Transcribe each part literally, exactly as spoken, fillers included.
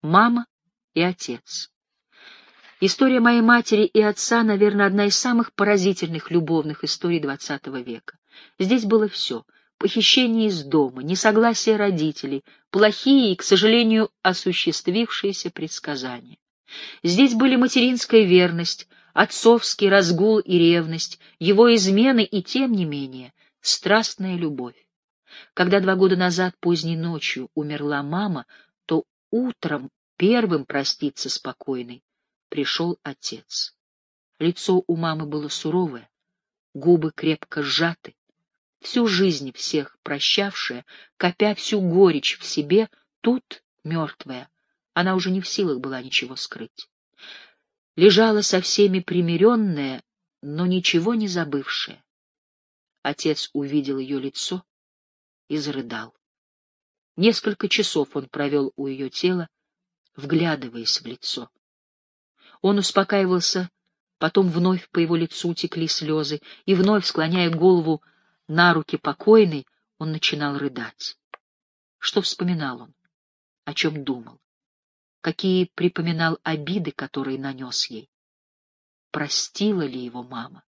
Мама и отец. История моей матери и отца, наверное, одна из самых поразительных любовных историй двадцатого века. Здесь было все: похищение из дома, несогласие родителей, плохие и, к сожалению, осуществившиеся предсказания. Здесь были материнская верность, отцовский разгул и ревность, его измены и, тем не менее, страстная любовь. Когда два года назад поздней ночью умерла мама, то утром первым проститься с покойной пришел отец. Лицо у мамы было суровое, губы крепко сжаты. Всю жизнь всех прощавшая, копя всю горечь в себе, тут, мертвая, она уже не в силах была ничего скрыть. Лежала со всеми примиренная, но ничего не забывшая. Отец увидел ее лицо и зарыдал. Несколько часов он провел у ее тела, вглядываясь в лицо. Он успокаивался, потом вновь по его лицу текли слезы, и вновь, склоняя голову на руки покойной, он начинал рыдать. Что вспоминал он? О чем думал? Какие припоминал обиды, которые нанес ей? Простила ли его мама?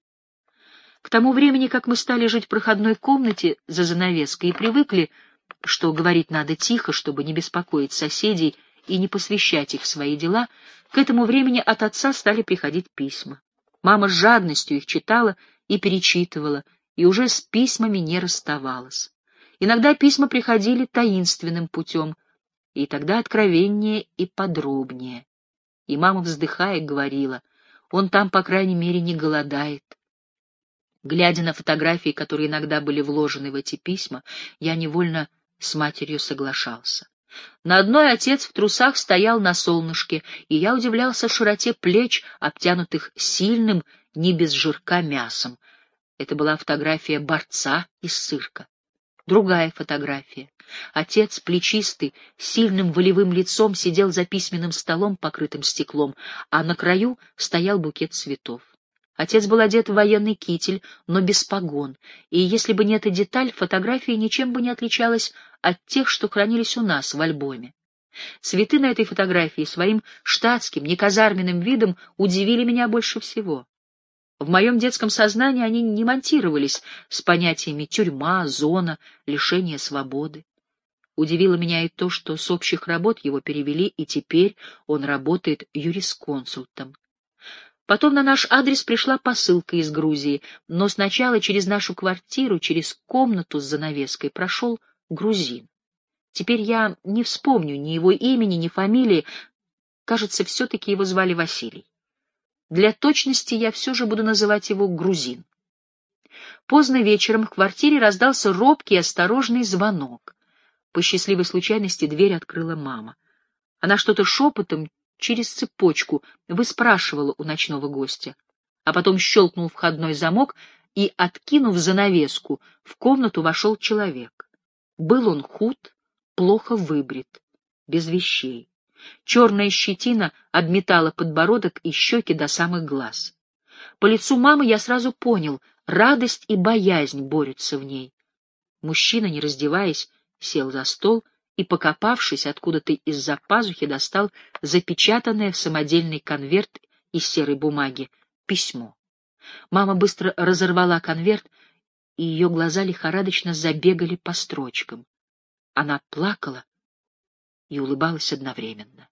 К тому времени, как мы стали жить в проходной комнате за занавеской и привыкли, что говорить надо тихо, чтобы не беспокоить соседей и не посвящать их в свои дела, к этому времени от отца стали приходить письма. Мама с жадностью их читала и перечитывала, и уже с письмами не расставалась. Иногда письма приходили таинственным путем, и тогда откровеннее и подробнее. И мама, вздыхая, говорила: он там, по крайней мере, не голодает. Глядя на фотографии, которые иногда были вложены в эти письма, я невольно с матерью соглашался. На одной отец в трусах стоял на солнышке, и я удивлялся широте плеч, обтянутых сильным, не без жирка мясом. Это была фотография борца из цирка. Другая фотография. Отец, плечистый, с сильным волевым лицом, сидел за письменным столом, покрытым стеклом, а на краю стоял букет цветов. Отец был одет в военный китель, но без погон, и если бы не эта деталь, фотография ничем бы не отличалась от тех, что хранились у нас в альбоме. Цветы на этой фотографии своим штатским, неказарменным видом удивили меня больше всего. В моем детском сознании они не монтировались с понятиями тюрьма, зона, лишение свободы. Удивило меня и то, что с общих работ его перевели, и теперь он работает юрисконсультом. Потом на наш адрес пришла посылка из Грузии, но сначала через нашу квартиру, через комнату с занавеской прошел грузин. Теперь я не вспомню ни его имени, ни фамилии. Кажется, все-таки его звали Василий. Для точности я все же буду называть его грузин. Поздно вечером в квартире раздался робкий и осторожный звонок. По счастливой случайности дверь открыла мама. Она что-то шепотом через цепочку выспрашивала у ночного гостя, а потом щелкнул входной замок, и, откинув занавеску, в комнату вошел человек. Был он худ, плохо выбрит, без вещей. Черная щетина обметала подбородок и щеки до самых глаз. По лицу мамы я сразу понял — радость и боязнь борются в ней. Мужчина, не раздеваясь, сел за стол и, покопавшись откуда-то из-за пазухи, достал запечатанное в самодельный конверт из серой бумаги письмо. Мама быстро разорвала конверт, и ее глаза лихорадочно забегали по строчкам. Она плакала и улыбалась одновременно.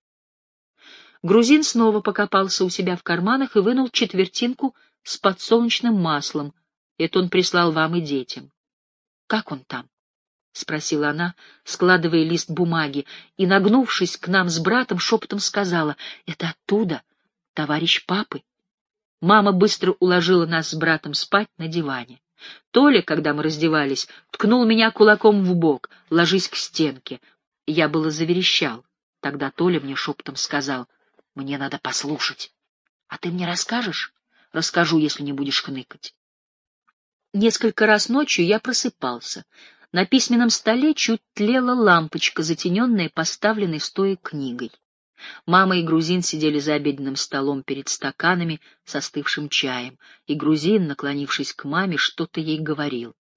Грузин снова покопался у себя в карманах и вынул четвертинку с подсолнечным маслом. Это он прислал вам и детям. — Как он там? — спросила она, складывая лист бумаги, и, нагнувшись к нам с братом, шепотом сказала: — Это оттуда, товарищ папы. Мама быстро уложила нас с братом спать на диване. Толя, когда мы раздевались, ткнул меня кулаком в бок: — Ложись к стенке. Я было заверещал. Тогда Толя мне шепотом сказал: — Мне надо послушать. — А ты мне расскажешь? — Расскажу, если не будешь хныкать. Несколько раз ночью я просыпался. На письменном столе чуть тлела лампочка, затененная поставленной стоя книгой. Мама и грузин сидели за обеденным столом перед стаканами с остывшим чаем, и грузин, наклонившись к маме, что-то ей говорил.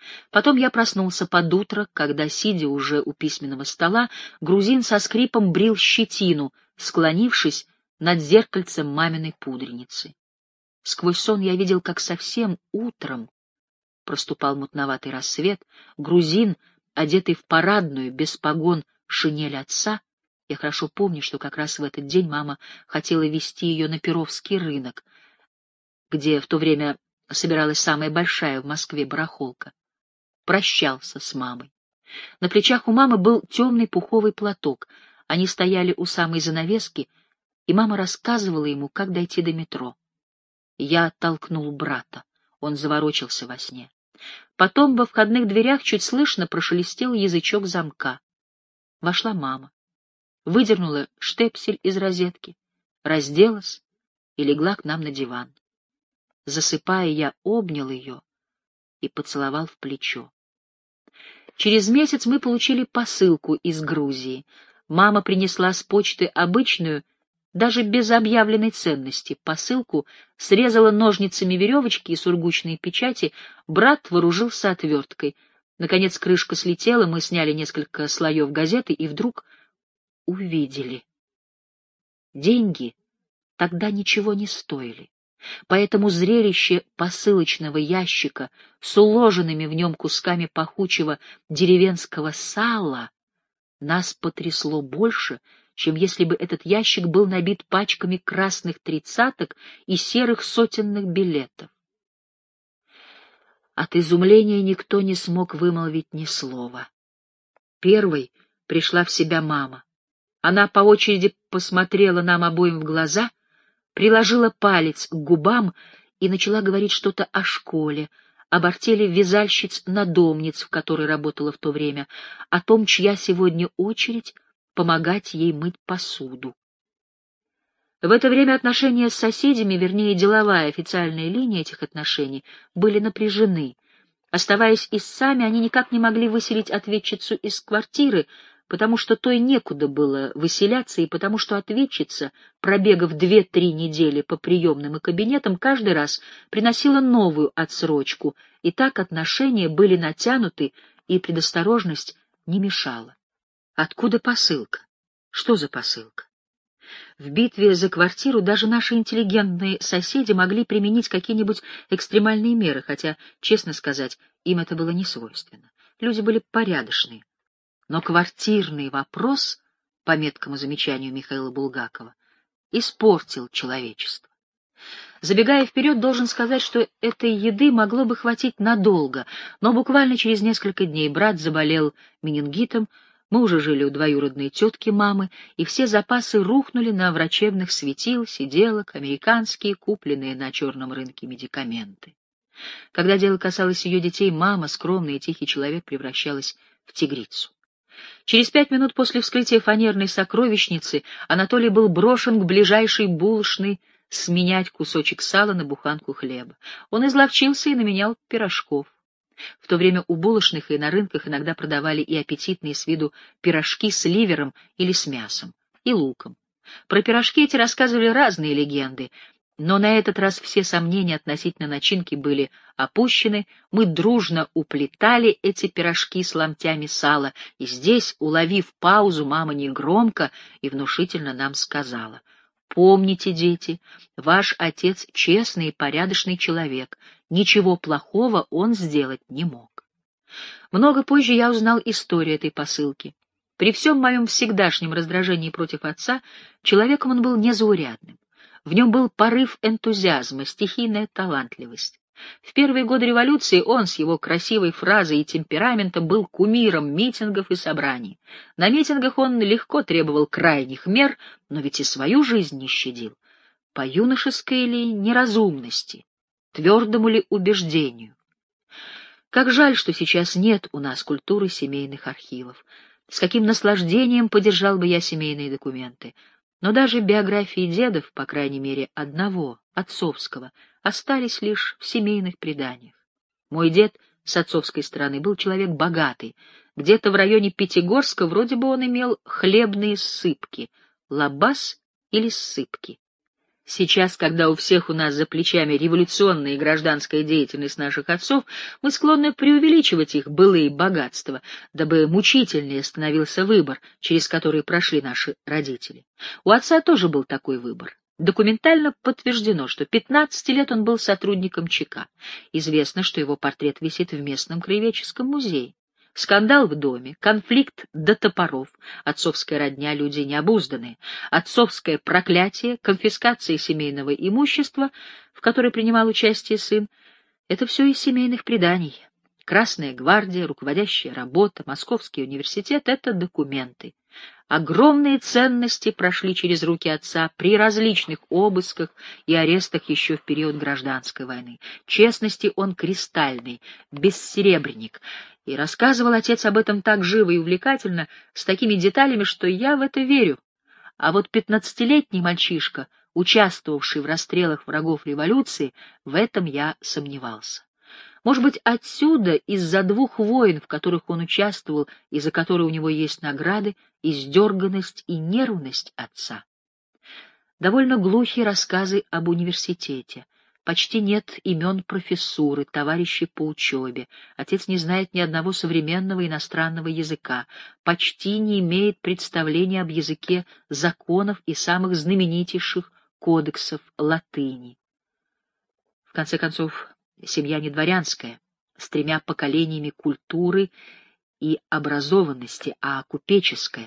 Потом я проснулся под утро, когда, сидя уже у письменного стола, грузин со скрипом брил щетину, склонившись над зеркальцем маминой пудреницы. Сквозь сон я видел, как совсем утром проступал мутноватый рассвет, грузин, одетый в парадную, без погон, шинель отца. Я хорошо помню, что как раз в этот день мама хотела везти ее на Перовский рынок, где в то время собиралась самая большая в Москве барахолка. Прощался с мамой. На плечах у мамы был темный пуховый платок. Они стояли у самой занавески, и мама рассказывала ему, как дойти до метро. Я оттолкнул брата. Он заворочился во сне. Потом во входных дверях чуть слышно прошелестел язычок замка. Вошла мама. Выдернула штепсель из розетки, разделась и легла к нам на диван. Засыпая, я обнял ее и поцеловал в плечо. Через месяц мы получили посылку из Грузии. Мама принесла с почты обычную, даже без объявленной ценности, посылку, срезала ножницами веревочки и сургучные печати, брат вооружился отверткой. Наконец крышка слетела, мы сняли несколько слоев газеты и вдруг увидели. Деньги тогда ничего не стоили, поэтому зрелище посылочного ящика с уложенными в нем кусками пахучего деревенского сала нас потрясло больше, чем если бы этот ящик был набит пачками красных тридцаток и серых сотенных билетов. От изумления никто не смог вымолвить ни слова. Первой пришла в себя мама. Она по очереди посмотрела нам обоим в глаза, приложила палец к губам и начала говорить что-то о школе, об артели вязальщиц-надомниц, в которой работала в то время, о том, чья сегодня очередь помогать ей мыть посуду. В это время отношения с соседями, вернее, деловая официальная линия этих отношений, были напряжены. Оставаясь истцами, они никак не могли выселить ответчицу из квартиры, потому что той некуда было выселяться, и потому что ответчица, пробегав две-три недели по приемным и кабинетам, каждый раз приносила новую отсрочку, и так отношения были натянуты, и предосторожность не мешала. Откуда посылка? Что за посылка? В битве за квартиру даже наши интеллигентные соседи могли применить какие-нибудь экстремальные меры, хотя, честно сказать, им это было не свойственно. Люди были порядочные. Но квартирный вопрос, по меткому замечанию Михаила Булгакова, испортил человечество. Забегая вперед, должен сказать, что этой еды могло бы хватить надолго, но буквально через несколько дней брат заболел менингитом, мы уже жили у двоюродной тетки мамы, и все запасы рухнули на врачебных светил, сиделок, американские, купленные на черном рынке медикаменты. Когда дело касалось ее детей, мама, скромный и тихий человек, превращалась в тигрицу. Через пять минут после вскрытия фанерной сокровищницы Анатолий был брошен к ближайшей булочной сменять кусочек сала на буханку хлеба. Он изловчился и наменял пирожков. В то время у булочных и на рынках иногда продавали и аппетитные с виду пирожки с ливером или с мясом, и луком. Про пирожки эти рассказывали разные легенды, но на этот раз все сомнения относительно начинки были опущены, мы дружно уплетали эти пирожки с ломтями сала, и здесь, уловив паузу, мама негромко и внушительно нам сказала: «Помните, дети, ваш отец честный и порядочный человек, ничего плохого он сделать не мог». Много позже я узнал историю этой посылки. При всем моем всегдашнем раздражении против отца, человеком он был незаурядным. В нем был порыв энтузиазма, стихийная талантливость. В первые годы революции он с его красивой фразой и темпераментом был кумиром митингов и собраний. На митингах он легко требовал крайних мер, но ведь и свою жизнь не щадил. По юношеской ли неразумности, твердому ли убеждению? Как жаль, что сейчас нет у нас культуры семейных архивов. С каким наслаждением подержал бы я семейные документы. Но даже биографии дедов, по крайней мере одного, отцовского, остались лишь в семейных преданиях. Мой дед с отцовской стороны был человек богатый. Где-то в районе Пятигорска вроде бы он имел хлебные ссыпки, лабаз или ссыпки. Сейчас, когда у всех у нас за плечами революционная и гражданская деятельность наших отцов, мы склонны преувеличивать их былые богатства, дабы мучительнее становился выбор, через который прошли наши родители. У отца тоже был такой выбор. Документально подтверждено, что пятнадцать лет он был сотрудником ЧК. Известно, что его портрет висит в местном краеведческом музее. Скандал в доме, конфликт до топоров, отцовская родня — люди необузданные, отцовское проклятие, конфискация семейного имущества, в которой принимал участие сын — это все из семейных преданий. Красная гвардия, руководящая работа, Московский университет — это документы. Огромные ценности прошли через руки отца при различных обысках и арестах еще в период гражданской войны. Честности он кристальный, бессеребренник. И рассказывал отец об этом так живо и увлекательно, с такими деталями, что я в это верю. А вот пятнадцатилетний мальчишка, участвовавший в расстрелах врагов революции, в этом я сомневался. Может быть, отсюда, из-за двух войн, в которых он участвовал и за которые у него есть награды, издерганность и нервность отца. Довольно глухие рассказы об университете. Почти нет имен профессуры, товарищей по учебе. Отец не знает ни одного современного иностранного языка, почти не имеет представления об языке законов и самых знаменитейших кодексов латыни. В конце концов, семья не дворянская, с тремя поколениями культуры и образованности, а купеческая.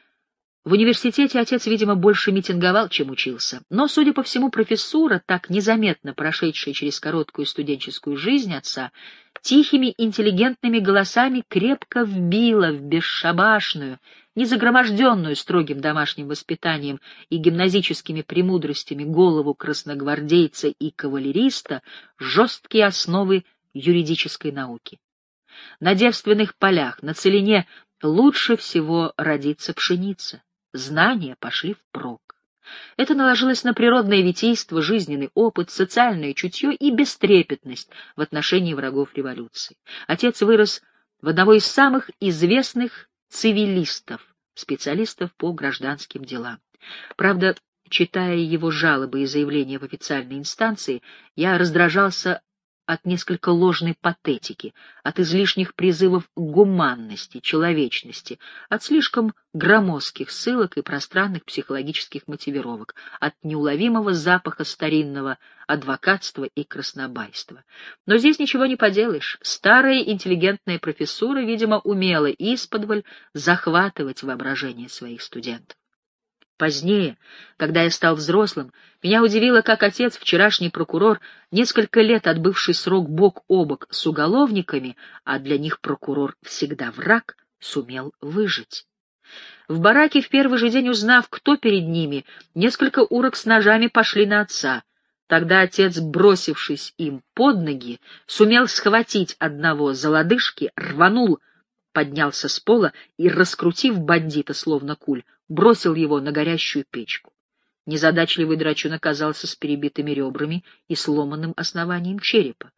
В университете отец, видимо, больше митинговал, чем учился. Но, судя по всему, профессура, так незаметно прошедшая через короткую студенческую жизнь отца, тихими интеллигентными голосами крепко вбила в бесшабашную, не загроможденную строгим домашним воспитанием и гимназическими премудростями голову красногвардейца и кавалериста жесткие основы юридической науки. На девственных полях, на целине лучше всего родится пшеница. Знания пошли впрок. Это наложилось на природное витийство, жизненный опыт, социальное чутье и бестрепетность в отношении врагов революции. Отец вырос в одного из самых известных цивилистов, специалистов по гражданским делам. Правда, читая его жалобы и заявления в официальной инстанции, я раздражался от несколько ложной патетики, от излишних призывов к гуманности, человечности, от слишком громоздких ссылок и пространных психологических мотивировок, от неуловимого запаха старинного адвокатства и краснобайства. Но здесь ничего не поделаешь. Старая интеллигентная профессура, видимо, умела исподволь захватывать воображение своих студентов. Позднее, когда я стал взрослым, меня удивило, как отец, вчерашний прокурор, несколько лет отбывший срок бок о бок с уголовниками, а для них прокурор всегда враг, сумел выжить. В бараке, в первый же день узнав, кто перед ними, несколько урок с ножами пошли на отца. Тогда отец, бросившись им под ноги, сумел схватить одного за лодыжки, рванул, поднялся с пола и, раскрутив бандита словно куль, бросил его на горящую печку. Незадачливый драчун оказался с перебитыми ребрами и сломанным основанием черепа.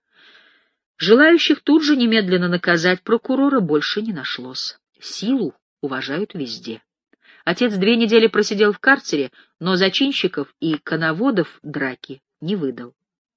Желающих тут же немедленно наказать прокурора больше не нашлось. Силу уважают везде. Отец две недели просидел в карцере, но зачинщиков и коноводов драки не выдал.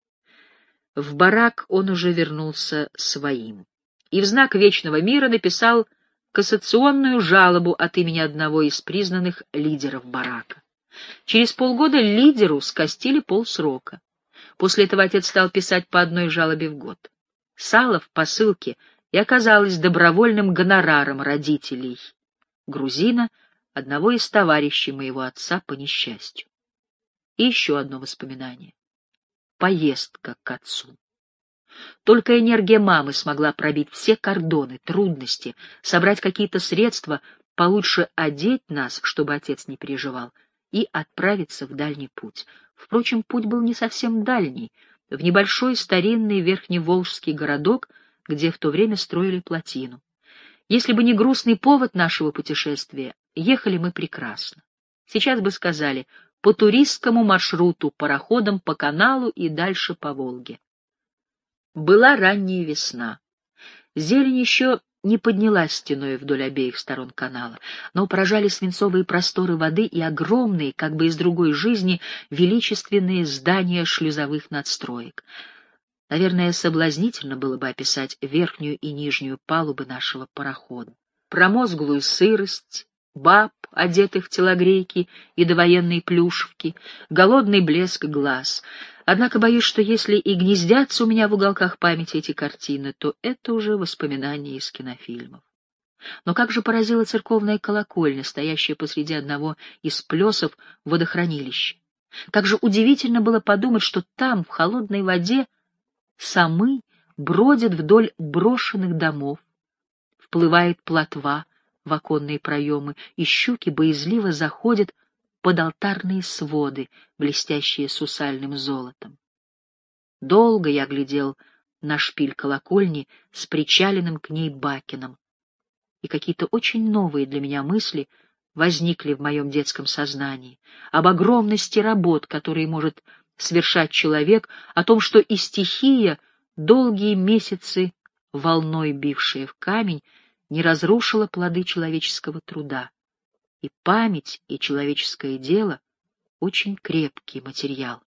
В барак он уже вернулся своим и в знак вечного мира написал кассационную жалобу от имени одного из признанных лидеров барака. Через полгода лидеру скостили полсрока. После этого отец стал писать по одной жалобе в год. Сало в посылке и оказалось добровольным гонораром родителей грузина, одного из товарищей моего отца по несчастью. И еще одно воспоминание. Поездка к отцу. Только энергия мамы смогла пробить все кордоны, трудности, собрать какие-то средства, получше одеть нас, чтобы отец не переживал, и отправиться в дальний путь. Впрочем, путь был не совсем дальний, в небольшой старинный верхневолжский городок, где в то время строили плотину. Если бы не грустный повод нашего путешествия, ехали мы прекрасно. Сейчас бы сказали, по туристскому маршруту, пароходом по каналу и дальше по Волге. Была ранняя весна. Зелень еще не поднялась стеной вдоль обеих сторон канала, но поражали свинцовые просторы воды и огромные, как бы из другой жизни, величественные здания шлюзовых надстроек. Наверное, соблазнительно было бы описать верхнюю и нижнюю палубы нашего парохода. Промозглую сырость, баб, одетых в телогрейки и довоенные плюшевки, голодный блеск глаз. Однако боюсь, что если и гнездятся у меня в уголках памяти эти картины, то это уже воспоминания из кинофильмов. Но как же поразила церковная колокольня, стоящая посреди одного из плесов водохранилища. Как же удивительно было подумать, что там, в холодной воде, самы бродят вдоль брошенных домов, вплывает плотва в оконные проемы, и щуки боязливо заходят под алтарные своды, блестящие сусальным золотом. Долго я глядел на шпиль колокольни с причаленным к ней бакеном, и какие-то очень новые для меня мысли возникли в моем детском сознании об огромности работ, которые может совершать человек, о том, что и стихия, долгие месяцы волной бившая в камень, не разрушила плоды человеческого труда. И память, и человеческое дело — очень крепкий материал.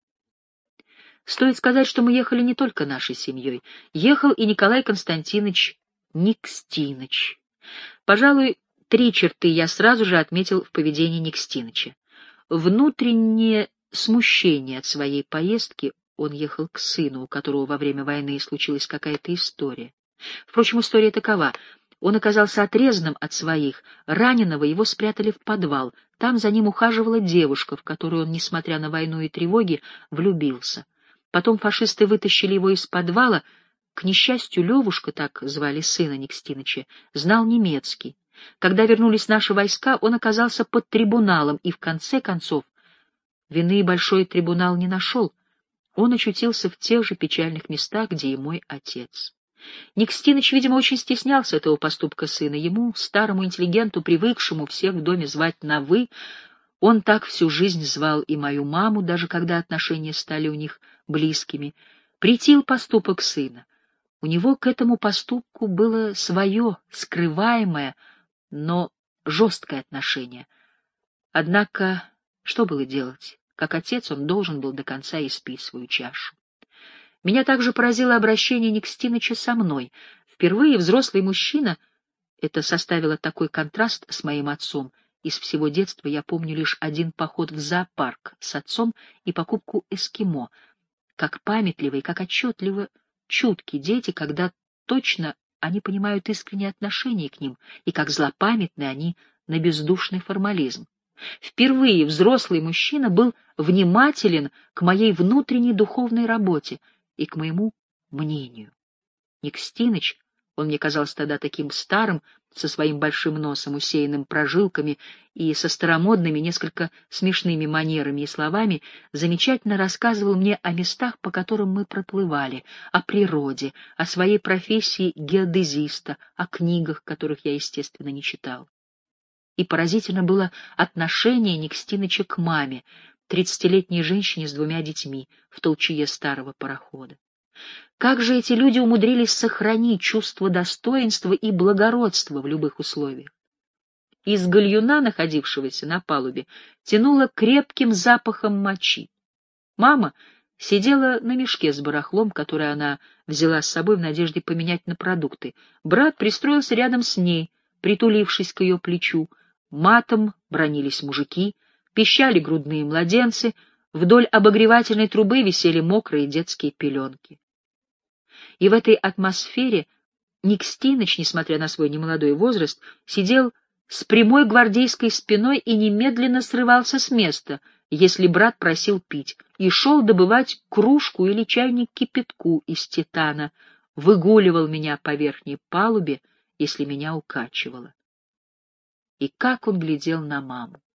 Стоит сказать, что мы ехали не только нашей семьей. Ехал и Николай Константинович Никстиныч. Пожалуй, три черты я сразу же отметил в поведении Никстиныча. Внутреннее смущение от своей поездки, он ехал к сыну, у которого во время войны случилась какая-то история. Впрочем, история такова. Он оказался отрезанным от своих, раненого его спрятали в подвал. Там за ним ухаживала девушка, в которую он, несмотря на войну и тревоги, влюбился. Потом фашисты вытащили его из подвала. К несчастью, Левушка, так звали сына Никстиныча, знал немецкий. Когда вернулись наши войска, он оказался под трибуналом, и в конце концов вины большой трибунал не нашел. Он очутился в тех же печальных местах, где и мой отец. Никстиныч, видимо, очень стеснялся этого поступка сына. Ему, старому интеллигенту, привыкшему всех в доме звать на «вы», он так всю жизнь звал и мою маму, даже когда отношения стали у них близкими, претил поступок сына. У него к этому поступку было свое, скрываемое, но жесткое отношение. Однако, что было делать? Как отец он должен был до конца испить свою чашу. Меня также поразило обращение Никстиныча со мной. Впервые взрослый мужчина, это составило такой контраст с моим отцом. Из всего детства я помню лишь один поход в зоопарк с отцом и покупку эскимо. Как памятливые, как отчетливо чутки дети, когда точно они понимают искреннее отношение к ним, и как злопамятны они на бездушный формализм. Впервые взрослый мужчина был внимателен к моей внутренней духовной работе и к моему мнению. Никстиныч, он мне казался тогда таким старым, со своим большим носом, усеянным прожилками, и со старомодными, несколько смешными манерами и словами, замечательно рассказывал мне о местах, по которым мы проплывали, о природе, о своей профессии геодезиста, о книгах, которых я, естественно, не читал. И поразительно было отношение Никстиныча к маме, тридцатилетней женщине с двумя детьми, в толчее старого парохода. Как же эти люди умудрились сохранить чувство достоинства и благородства в любых условиях? Из гальюна, находившегося на палубе, тянуло крепким запахом мочи. Мама сидела на мешке с барахлом, который она взяла с собой в надежде поменять на продукты. Брат пристроился рядом с ней, притулившись к ее плечу. Матом бранились мужики, пищали грудные младенцы, вдоль обогревательной трубы висели мокрые детские пеленки. И в этой атмосфере Никстиныч, несмотря на свой немолодой возраст, сидел с прямой гвардейской спиной и немедленно срывался с места, если брат просил пить, и шел добывать кружку или чайник кипятку из титана, выгуливал меня по верхней палубе, если меня укачивало. И как он глядел на маму!